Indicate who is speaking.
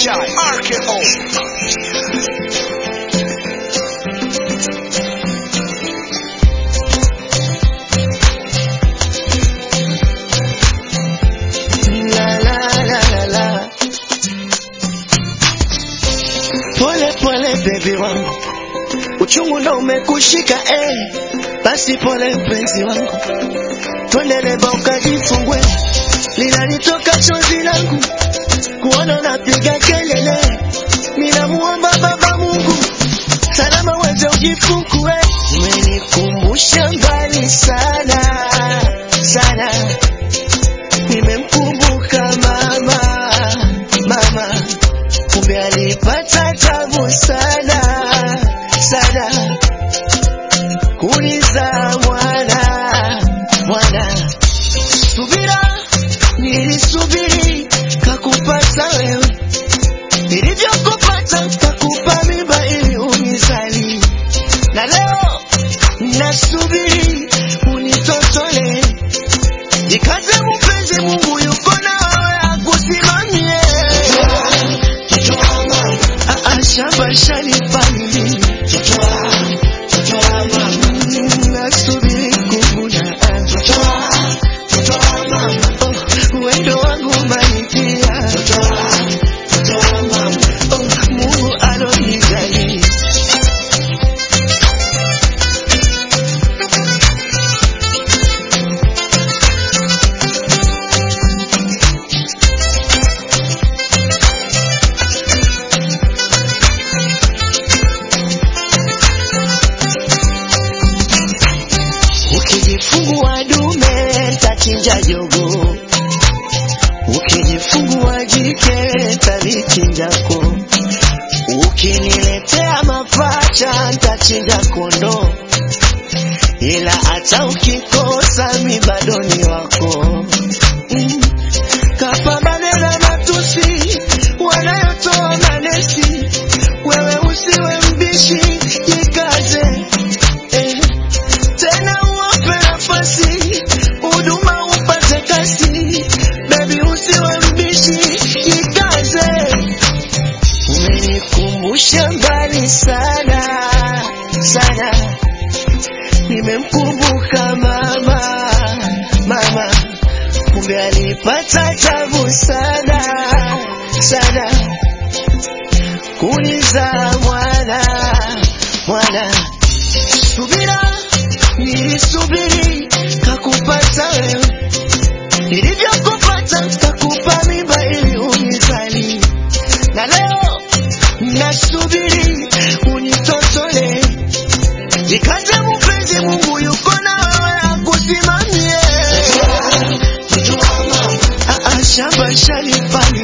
Speaker 1: Chai RKO.
Speaker 2: Pole pole baby wangu, uchungu ndo umekushika basi pole mpenzi wangu, twende leba ukajifungue, linalitoka chozi langu kuona napiga kelele, ninamuomba Baba Mungu salama uweze ujifungue. Umenikumbusha mbali sana sana, nimemkumbuka mama, kumbe alipata tabu sana sana kuniza mwana. Subira nilisubiri kakupata wewe, nilivyokupata kakupa mimba ili unizali, na leo nasubiri unitotole. Jikaze mpenzi, Mungu yuko nawe akusimamie. Shamba shalipalili nasubiri kuvuna wendo wangu mbalikia Mungu alonijali. Ukijifungua dume nitachinja jogo, ukijifungua jike nitalichinjako, ukiniletea mapacha nitachinja kondo, ila hata ukikosa mi bado ni wako. Kapambane na matusi wanayotoa manesi, wewe usiwe mbishi, jikaze tena uwape nafasi, huduma upate kasi, baby usiwe mbishi, jikaze. Umenikumbusha mbali sana sana, nimemkumbuka mama, kumbe alipata tabu sana sana kuniza mwana. Subira nilisubiri kakupata wewe, nilivyokupata kakupa mimba ili unizali, na leo nasubiri unitotole. Jikaze mpenzi, Mungu yuko nawe akusimamie. Shamba shalipalili